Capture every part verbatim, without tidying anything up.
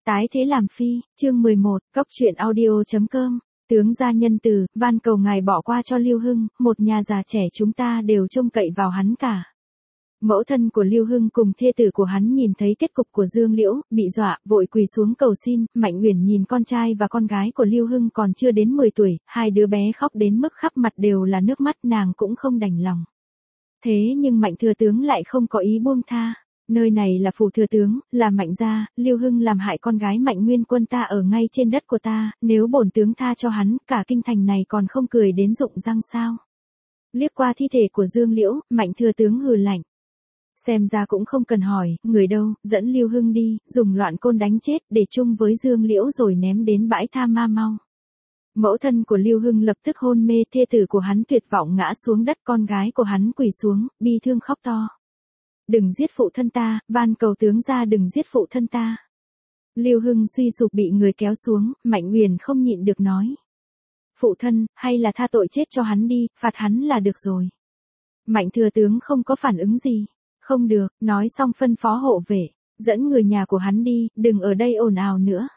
Tái thế làm phi, chương mười một, cốc truyện audio.com, tướng gia nhân từ, van cầu ngài bỏ qua cho Lưu Hưng, một nhà già trẻ chúng ta đều trông cậy vào hắn cả. Mẫu thân của Lưu Hưng cùng thê tử của hắn nhìn thấy kết cục của Dương Liễu, bị dọa, vội quỳ xuống cầu xin. Mạnh Uyển nhìn con trai và con gái của Lưu Hưng còn chưa đến mười tuổi, hai đứa bé khóc đến mức khắp mặt đều là nước mắt, nàng cũng không đành lòng. Thế nhưng Mạnh thừa tướng lại không có ý buông tha. Nơi này là phủ thừa tướng, là Mạnh gia, Lưu Hưng làm hại con gái Mạnh Nguyên Quân ta ở ngay trên đất của ta, nếu bổn tướng tha cho hắn, cả kinh thành này còn không cười đến rụng răng sao? Liếc qua thi thể của Dương Liễu, Mạnh thừa tướng hừ lạnh. Xem ra cũng không cần hỏi, người đâu, dẫn Lưu Hưng đi, dùng loạn côn đánh chết, để chung với Dương Liễu rồi ném đến bãi tha ma mau. Mẫu thân của Lưu Hưng lập tức hôn mê, thê tử của hắn tuyệt vọng ngã xuống đất, con gái của hắn quỳ xuống, bi thương khóc to. Đừng giết phụ thân ta, van cầu tướng gia đừng giết phụ thân ta. Lưu Hưng suy sụp bị người kéo xuống, Mạnh Uyển không nhịn được nói. Phụ thân, hay là tha tội chết cho hắn đi, phạt hắn là được rồi. Mạnh thừa tướng không có phản ứng gì. Không được, nói xong phân phó hộ vệ, dẫn người nhà của hắn đi, đừng ở đây ồn ào nữa.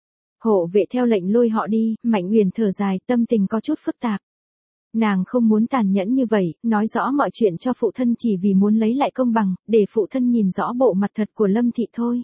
Hộ vệ theo lệnh lôi họ đi, Mạnh Uyển thở dài, tâm tình có chút phức tạp. Nàng không muốn tàn nhẫn như vậy, nói rõ mọi chuyện cho phụ thân chỉ vì muốn lấy lại công bằng, để phụ thân nhìn rõ bộ mặt thật của Lâm thị thôi.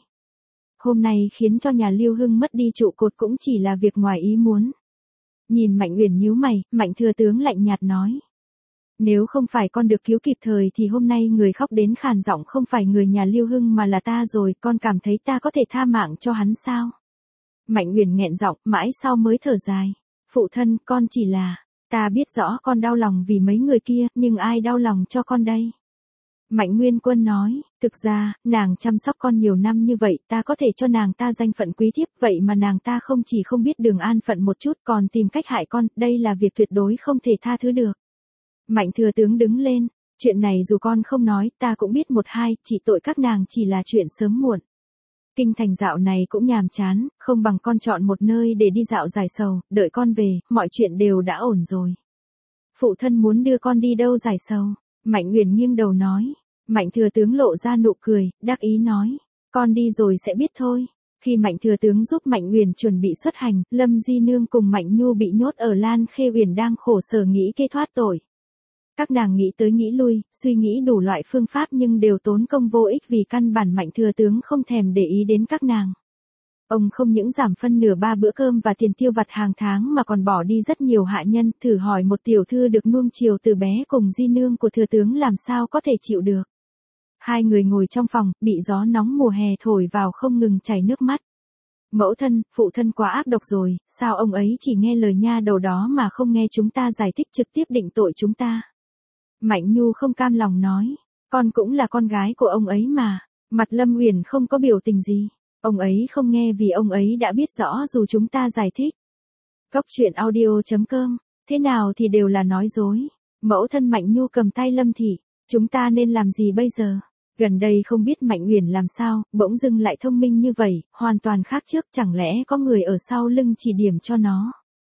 Hôm nay khiến cho nhà Lưu Hưng mất đi trụ cột cũng chỉ là việc ngoài ý muốn. Nhìn Mạnh Uyển nhíu mày, Mạnh thừa tướng lạnh nhạt nói. Nếu không phải con được cứu kịp thời thì hôm nay người khóc đến khàn giọng không phải người nhà Lưu Hưng mà là ta rồi, con cảm thấy ta có thể tha mạng cho hắn sao? Mạnh Uyển nghẹn giọng, mãi sau mới thở dài. Phụ thân, con chỉ là, ta biết rõ con đau lòng vì mấy người kia, nhưng ai đau lòng cho con đây? Mạnh Nguyên Quân nói, thực ra, nàng chăm sóc con nhiều năm như vậy, ta có thể cho nàng ta danh phận quý thiếp, vậy mà nàng ta không chỉ không biết đường an phận một chút còn tìm cách hại con, đây là việc tuyệt đối không thể tha thứ được. Mạnh thừa tướng đứng lên, chuyện này dù con không nói, ta cũng biết một hai, chỉ tội các nàng chỉ là chuyện sớm muộn. Kinh thành dạo này cũng nhàm chán, không bằng con chọn một nơi để đi dạo giải sầu, đợi con về, mọi chuyện đều đã ổn rồi. Phụ thân muốn đưa con đi đâu giải sầu? Mạnh Uyển nghiêng đầu nói. Mạnh thừa tướng lộ ra nụ cười, đắc ý nói, con đi rồi sẽ biết thôi. Khi Mạnh thừa tướng giúp Mạnh Uyển chuẩn bị xuất hành, Lâm Di Nương cùng Mạnh Nhu bị nhốt ở Lan Khê Uyển đang khổ sở nghĩ kế thoát tội. Các nàng nghĩ tới nghĩ lui, suy nghĩ đủ loại phương pháp nhưng đều tốn công vô ích vì căn bản Mạnh thừa tướng không thèm để ý đến các nàng. Ông không những giảm phân nửa ba bữa cơm và tiền tiêu vặt hàng tháng mà còn bỏ đi rất nhiều hạ nhân, thử hỏi một tiểu thư được nuông chiều từ bé cùng Di Nương của thừa tướng làm sao có thể chịu được. Hai người ngồi trong phòng, bị gió nóng mùa hè thổi vào không ngừng chảy nước mắt. Mẫu thân, phụ thân quá ác độc rồi, sao ông ấy chỉ nghe lời nha đầu đó mà không nghe chúng ta giải thích trực tiếp định tội chúng ta. Mạnh Nhu không cam lòng nói, con cũng là con gái của ông ấy mà. Mặt Lâm Uyển không có biểu tình gì, ông ấy không nghe vì ông ấy đã biết rõ dù chúng ta giải thích. Cốc truyện audio.com, thế nào thì đều là nói dối. Mẫu thân Mạnh Nhu cầm tay Lâm thị, chúng ta nên làm gì bây giờ? Gần đây không biết Mạnh Uyển làm sao, bỗng dưng lại thông minh như vậy, hoàn toàn khác trước, chẳng lẽ có người ở sau lưng chỉ điểm cho nó.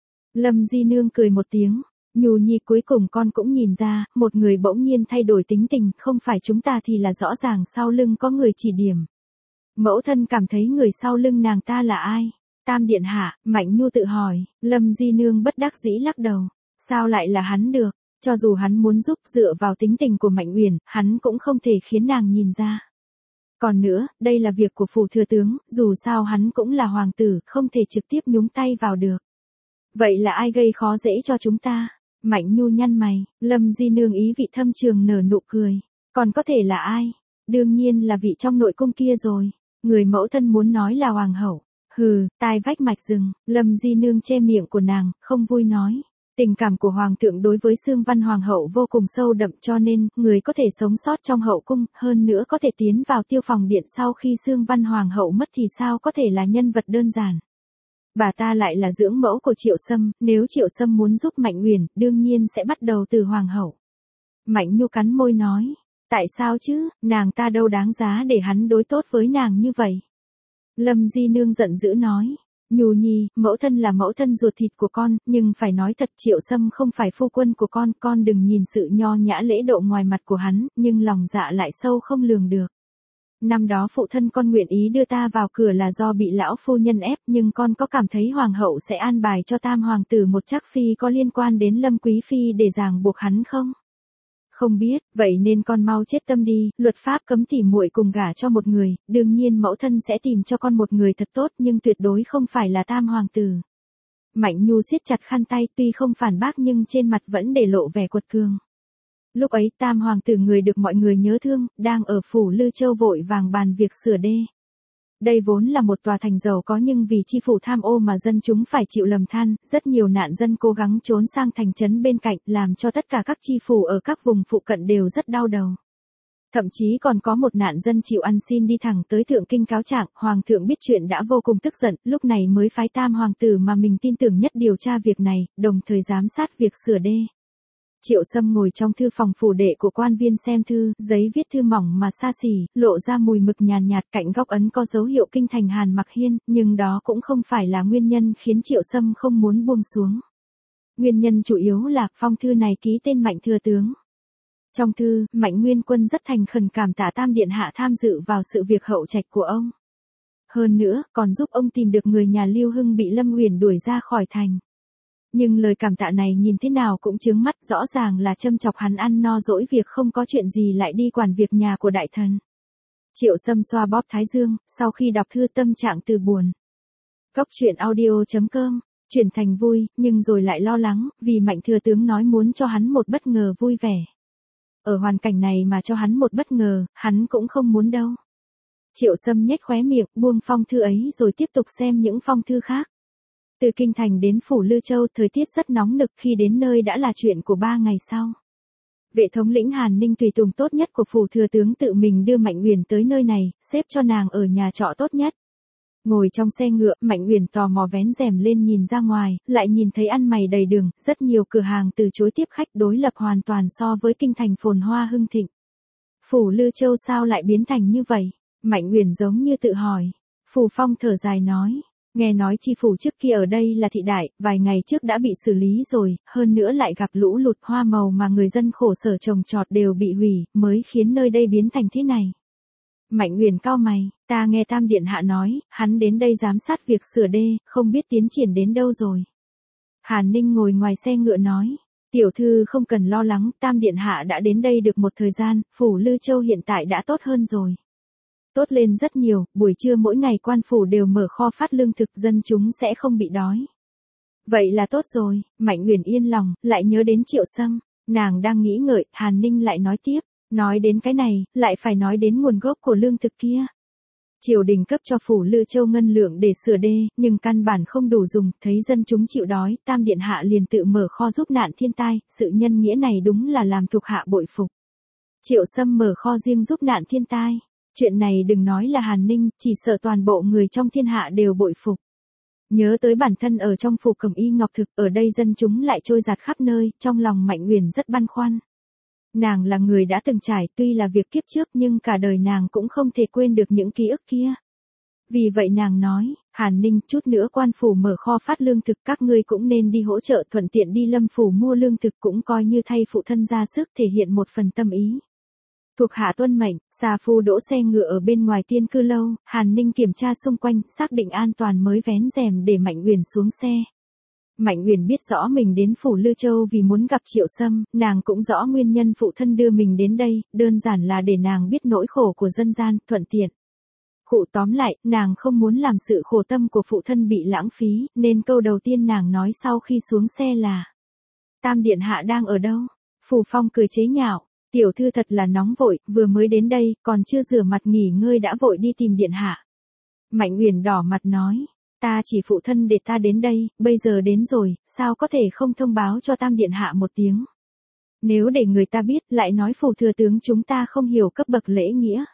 Lâm Di Nương cười một tiếng. Nhu nhi cuối cùng con cũng nhìn ra, một người bỗng nhiên thay đổi tính tình, không phải chúng ta thì là rõ ràng sau lưng có người chỉ điểm. Mẫu thân cảm thấy người sau lưng nàng ta là ai? Tam điện hạ, Mạnh Nhu tự hỏi. Lâm Di Nương bất đắc dĩ lắc đầu. Sao lại là hắn được? Cho dù hắn muốn giúp dựa vào tính tình của Mạnh Uyển, hắn cũng không thể khiến nàng nhìn ra. Còn nữa, đây là việc của phủ thừa tướng, dù sao hắn cũng là hoàng tử, không thể trực tiếp nhúng tay vào được. Vậy là ai gây khó dễ cho chúng ta? Mạnh Nhu nhăn mày, Lâm Di Nương ý vị thâm trường nở nụ cười. Còn có thể là ai? Đương nhiên là vị trong nội cung kia rồi. Người mẫu thân muốn nói là hoàng hậu. Hừ, tai vách mạch rừng, Lâm Di Nương che miệng của nàng, không vui nói. Tình cảm của hoàng thượng đối với Xương Văn hoàng hậu vô cùng sâu đậm cho nên, người có thể sống sót trong hậu cung, hơn nữa có thể tiến vào tiêu phòng điện sau khi Xương Văn hoàng hậu mất thì sao có thể là nhân vật đơn giản. Bà ta lại là dưỡng mẫu của Triệu Sâm, nếu Triệu Sâm muốn giúp Mạnh Uyển, đương nhiên sẽ bắt đầu từ hoàng hậu. Mạnh Nhu cắn môi nói, tại sao chứ, nàng ta đâu đáng giá để hắn đối tốt với nàng như vậy. Lâm Di Nương giận dữ nói, Nhu nhi, mẫu thân là mẫu thân ruột thịt của con, nhưng phải nói thật Triệu Sâm không phải phu quân của con, con đừng nhìn sự nho nhã lễ độ ngoài mặt của hắn, nhưng lòng dạ lại sâu không lường được. Năm đó phụ thân con nguyện ý đưa ta vào cửa là do bị lão phu nhân ép, nhưng con có cảm thấy hoàng hậu sẽ an bài cho tam hoàng tử một trắc phi có liên quan đến Lâm Quý Phi để ràng buộc hắn không? Không biết, vậy nên con mau chết tâm đi, luật pháp cấm tỉ muội cùng gả cho một người, đương nhiên mẫu thân sẽ tìm cho con một người thật tốt nhưng tuyệt đối không phải là tam hoàng tử. Mạnh Nhu siết chặt khăn tay, tuy không phản bác nhưng trên mặt vẫn để lộ vẻ quật cường. Lúc ấy tam hoàng tử người được mọi người nhớ thương, đang ở phủ Lư Châu vội vàng bàn việc sửa đê. Đây vốn là một tòa thành giàu có nhưng vì chi phủ tham ô mà dân chúng phải chịu lầm than, rất nhiều nạn dân cố gắng trốn sang thành trấn bên cạnh, làm cho tất cả các chi phủ ở các vùng phụ cận đều rất đau đầu. Thậm chí còn có một nạn dân chịu ăn xin đi thẳng tới thượng kinh cáo trạng, hoàng thượng biết chuyện đã vô cùng tức giận, lúc này mới phái tam hoàng tử mà mình tin tưởng nhất điều tra việc này, đồng thời giám sát việc sửa đê. Triệu Sâm ngồi trong thư phòng phủ đệ của quan viên xem thư, giấy viết thư mỏng mà xa xỉ, lộ ra mùi mực nhàn nhạt, cạnh góc ấn có dấu hiệu kinh thành Hàn Mặc Hiên, nhưng đó cũng không phải là nguyên nhân khiến Triệu Sâm không muốn buông xuống. Nguyên nhân chủ yếu là phong thư này ký tên Mạnh thừa tướng. Trong thư, Mạnh Nguyên Quân rất thành khẩn cảm tạ Tam Điện Hạ tham dự vào sự việc hậu trạch của ông. Hơn nữa, còn giúp ông tìm được người nhà Lưu Hưng bị Lâm Uyển đuổi ra khỏi thành. Nhưng lời cảm tạ này nhìn thế nào cũng chướng mắt, rõ ràng là châm chọc hắn ăn no dỗi việc không có chuyện gì lại đi quản việc nhà của đại thần. Triệu Sâm xoa bóp thái dương, sau khi đọc thư tâm trạng từ buồn. Cốc truyện audio chấm com, chuyển thành vui, nhưng rồi lại lo lắng, vì Mạnh thừa tướng nói muốn cho hắn một bất ngờ vui vẻ. Ở hoàn cảnh này mà cho hắn một bất ngờ, hắn cũng không muốn đâu. Triệu Sâm nhếch khóe miệng, buông phong thư ấy rồi tiếp tục xem những phong thư khác. Từ kinh thành đến phủ Lư Châu, thời tiết rất nóng nực, khi đến nơi đã là chuyện của ba ngày sau. Vệ thống lĩnh Hàn Ninh tùy tùng tốt nhất của phủ thừa tướng tự mình đưa Mạnh Uyển tới nơi này, xếp cho nàng ở nhà trọ tốt nhất. Ngồi trong xe ngựa, Mạnh Uyển tò mò vén rèm lên nhìn ra ngoài, lại nhìn thấy ăn mày đầy đường, rất nhiều cửa hàng từ chối tiếp khách, đối lập hoàn toàn so với kinh thành phồn hoa hưng thịnh. Phủ Lư Châu sao lại biến thành như vậy? Mạnh Uyển giống như tự hỏi. Phù Phong thở dài nói. Nghe nói chi phủ trước kia ở đây là thị đại, vài ngày trước đã bị xử lý rồi, hơn nữa lại gặp lũ lụt, hoa màu mà người dân khổ sở trồng trọt đều bị hủy, mới khiến nơi đây biến thành thế này. Mạnh Uyển cau mày, ta nghe Tam Điện Hạ nói, hắn đến đây giám sát việc sửa đê, không biết tiến triển đến đâu rồi. Hàn Ninh ngồi ngoài xe ngựa nói, tiểu thư không cần lo lắng, Tam Điện Hạ đã đến đây được một thời gian, phủ Lư Châu hiện tại đã tốt hơn rồi. Tốt lên rất nhiều, buổi trưa mỗi ngày quan phủ đều mở kho phát lương thực, dân chúng sẽ không bị đói. Vậy là tốt rồi, Mạnh Uyển yên lòng, lại nhớ đến Triệu Sâm, nàng đang nghĩ ngợi, Hàn Ninh lại nói tiếp, nói đến cái này, lại phải nói đến nguồn gốc của lương thực kia. Triều đình cấp cho phủ Lư Châu ngân lượng để sửa đê, nhưng căn bản không đủ dùng, thấy dân chúng chịu đói, Tam Điện Hạ liền tự mở kho giúp nạn thiên tai, sự nhân nghĩa này đúng là làm thuộc hạ bội phục. Triệu Sâm mở kho riêng giúp nạn thiên tai. Chuyện này đừng nói là Hàn Ninh, chỉ sợ toàn bộ người trong thiên hạ đều bội phục. Nhớ tới bản thân ở trong phủ Cẩm Y Ngọc Thực, ở đây dân chúng lại trôi dạt khắp nơi, trong lòng Mạnh Uyển rất băn khoăn. Nàng là người đã từng trải, tuy là việc kiếp trước nhưng cả đời nàng cũng không thể quên được những ký ức kia. Vì vậy nàng nói, Hàn Ninh, chút nữa quan phủ mở kho phát lương thực, các ngươi cũng nên đi hỗ trợ, thuận tiện đi Lâm phủ mua lương thực, cũng coi như thay phụ thân ra sức thể hiện một phần tâm ý. Thuộc hạ tuân mệnh, Sa Phu đỗ xe ngựa ở bên ngoài Tiên Cư lâu, Hàn Ninh kiểm tra xung quanh, xác định an toàn mới vén rèm để Mạnh Uyển xuống xe. Mạnh Uyển biết rõ mình đến phủ Lư Châu vì muốn gặp Triệu Sâm, nàng cũng rõ nguyên nhân phụ thân đưa mình đến đây, đơn giản là để nàng biết nỗi khổ của dân gian, thuận tiện. Cụ tóm lại, nàng không muốn làm sự khổ tâm của phụ thân bị lãng phí, nên câu đầu tiên nàng nói sau khi xuống xe là: Tam Điện Hạ đang ở đâu? Phù Phong cười chế nhạo. Tiểu thư thật là nóng vội, vừa mới đến đây, còn chưa rửa mặt nghỉ ngơi đã vội đi tìm Điện Hạ. Mạnh Uyển đỏ mặt nói, ta chỉ phụ thân để ta đến đây, bây giờ đến rồi, sao có thể không thông báo cho Tam Điện Hạ một tiếng. Nếu để người ta biết, lại nói phủ thừa tướng chúng ta không hiểu cấp bậc lễ nghĩa.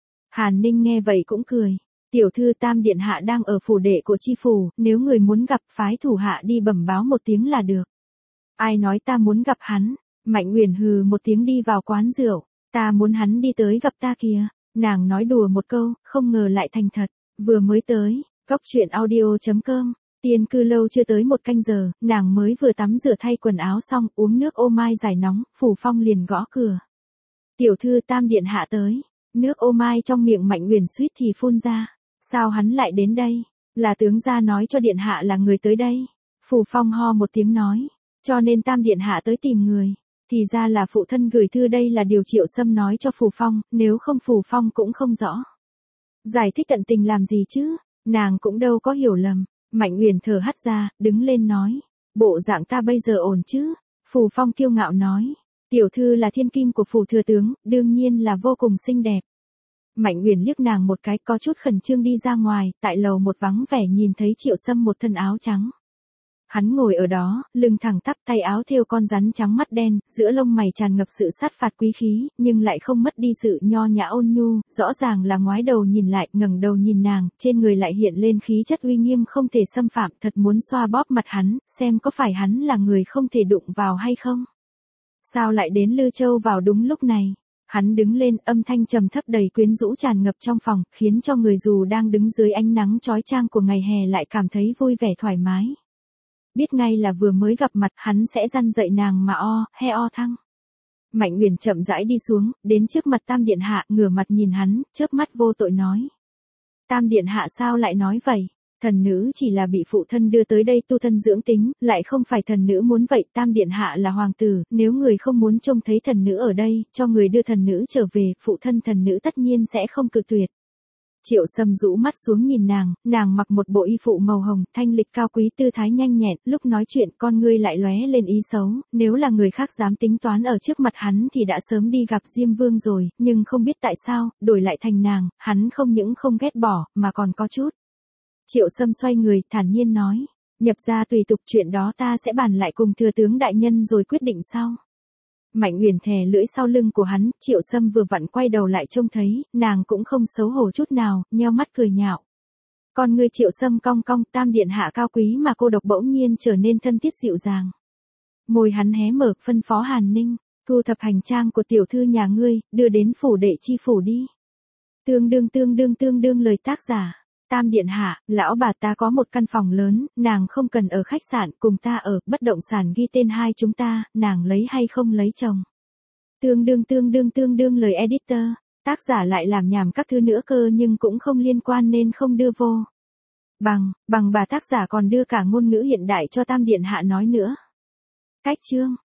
Hàn Ninh nghe vậy cũng cười, tiểu thư Tam Điện Hạ đang ở phủ đệ của chi phủ, nếu người muốn gặp phái thủ hạ đi bẩm báo một tiếng là được. Ai nói ta muốn gặp hắn? Mạnh Uyển hừ một tiếng đi vào quán rượu, ta muốn hắn đi tới gặp ta kìa, nàng nói đùa một câu, không ngờ lại thành thật, vừa mới tới, cốc truyện audio chấm com, Tiên Cư lâu chưa tới một canh giờ, nàng mới vừa tắm rửa thay quần áo xong, uống nước ô mai giải nóng, Phù Phong liền gõ cửa. Tiểu thư Tam Điện Hạ tới, Nước ô mai trong miệng Mạnh Uyển suýt thì phun ra. Sao hắn lại đến đây? Là tướng gia nói cho điện hạ là người tới đây. Phù Phong ho một tiếng nói. Cho nên Tam điện hạ tới tìm người. Thì ra là phụ thân gửi thư, đây là điều Triệu Sâm nói cho Phù Phong, nếu không Phù Phong cũng không rõ. Giải thích tận tình làm gì chứ, nàng cũng đâu có hiểu lầm. Mạnh Uyển thở hắt ra, đứng lên nói. Bộ dạng ta bây giờ ổn chứ? Phù Phong kiêu ngạo nói. Tiểu thư là thiên kim của Phù thừa tướng, đương nhiên là vô cùng xinh đẹp. Mạnh Uyển liếc nàng một cái, có chút khẩn trương đi ra ngoài, tại lầu một vắng vẻ nhìn thấy Triệu Sâm một thân áo trắng. Hắn ngồi ở đó, lưng thẳng tắp, tay áo thêu con rắn trắng mắt đen, giữa lông mày tràn ngập sự sát phạt quý khí, nhưng lại không mất đi sự nho nhã ôn nhu, rõ ràng là ngoái đầu nhìn lại, ngẩng đầu nhìn nàng, trên người lại hiện lên khí chất uy nghiêm không thể xâm phạm, thật muốn xoa bóp mặt hắn, xem có phải hắn là người không thể đụng vào hay không. Sao lại đến Lư Châu vào đúng lúc này? Hắn đứng lên, âm thanh trầm thấp đầy quyến rũ tràn ngập trong phòng, khiến cho người dù đang đứng dưới ánh nắng chói chang của ngày hè lại cảm thấy vui vẻ thoải mái. Biết ngay là vừa mới gặp mặt, hắn sẽ răn dậy nàng mà o, he o thăng. Mạnh Uyển chậm rãi đi xuống, đến trước mặt Tam điện hạ, ngửa mặt nhìn hắn, chớp mắt vô tội nói. Tam điện hạ sao lại nói vậy? Thần nữ chỉ là bị phụ thân đưa tới đây tu thân dưỡng tính, lại không phải thần nữ muốn vậy. Tam điện hạ là hoàng tử, nếu người không muốn trông thấy thần nữ ở đây, cho người đưa thần nữ trở về, phụ thân thần nữ tất nhiên sẽ không cự tuyệt. Triệu Sâm rũ mắt xuống nhìn nàng, nàng mặc một bộ y phụ màu hồng, thanh lịch cao quý, tư thái nhanh nhẹn, lúc nói chuyện con ngươi lại lóe lên ý xấu, nếu là người khác dám tính toán ở trước mặt hắn thì đã sớm đi gặp Diêm Vương rồi, nhưng không biết tại sao, đổi lại thành nàng, hắn không những không ghét bỏ, mà còn có chút. Triệu Sâm xoay người, thản nhiên nói, nhập gia tùy tục, chuyện đó ta sẽ bàn lại cùng thừa tướng đại nhân rồi quyết định sau. Mạnh Uyển thè lưỡi sau lưng của hắn, Triệu Sâm vừa vặn quay đầu lại trông thấy, nàng cũng không xấu hổ chút nào, nheo mắt cười nhạo. Con ngươi Triệu Sâm cong cong, Tam điện hạ cao quý mà cô độc bỗng nhiên trở nên thân thiết dịu dàng. Môi hắn hé mở, phân phó Hàn Ninh, thu thập hành trang của tiểu thư nhà ngươi, đưa đến phủ đệ chi phủ đi. Tương đương tương đương tương đương lời tác giả. Tam điện hạ, lão bà ta có một căn phòng lớn, nàng không cần ở khách sạn, cùng ta ở, bất động sản ghi tên hai chúng ta, nàng lấy hay không lấy chồng. Tương đương tương đương tương đương lời editor, tác giả lại làm nhảm các thứ nữa cơ nhưng cũng không liên quan nên không đưa vô. Bằng, bằng bà tác giả còn đưa cả ngôn ngữ hiện đại cho Tam điện hạ nói nữa. Cách chương.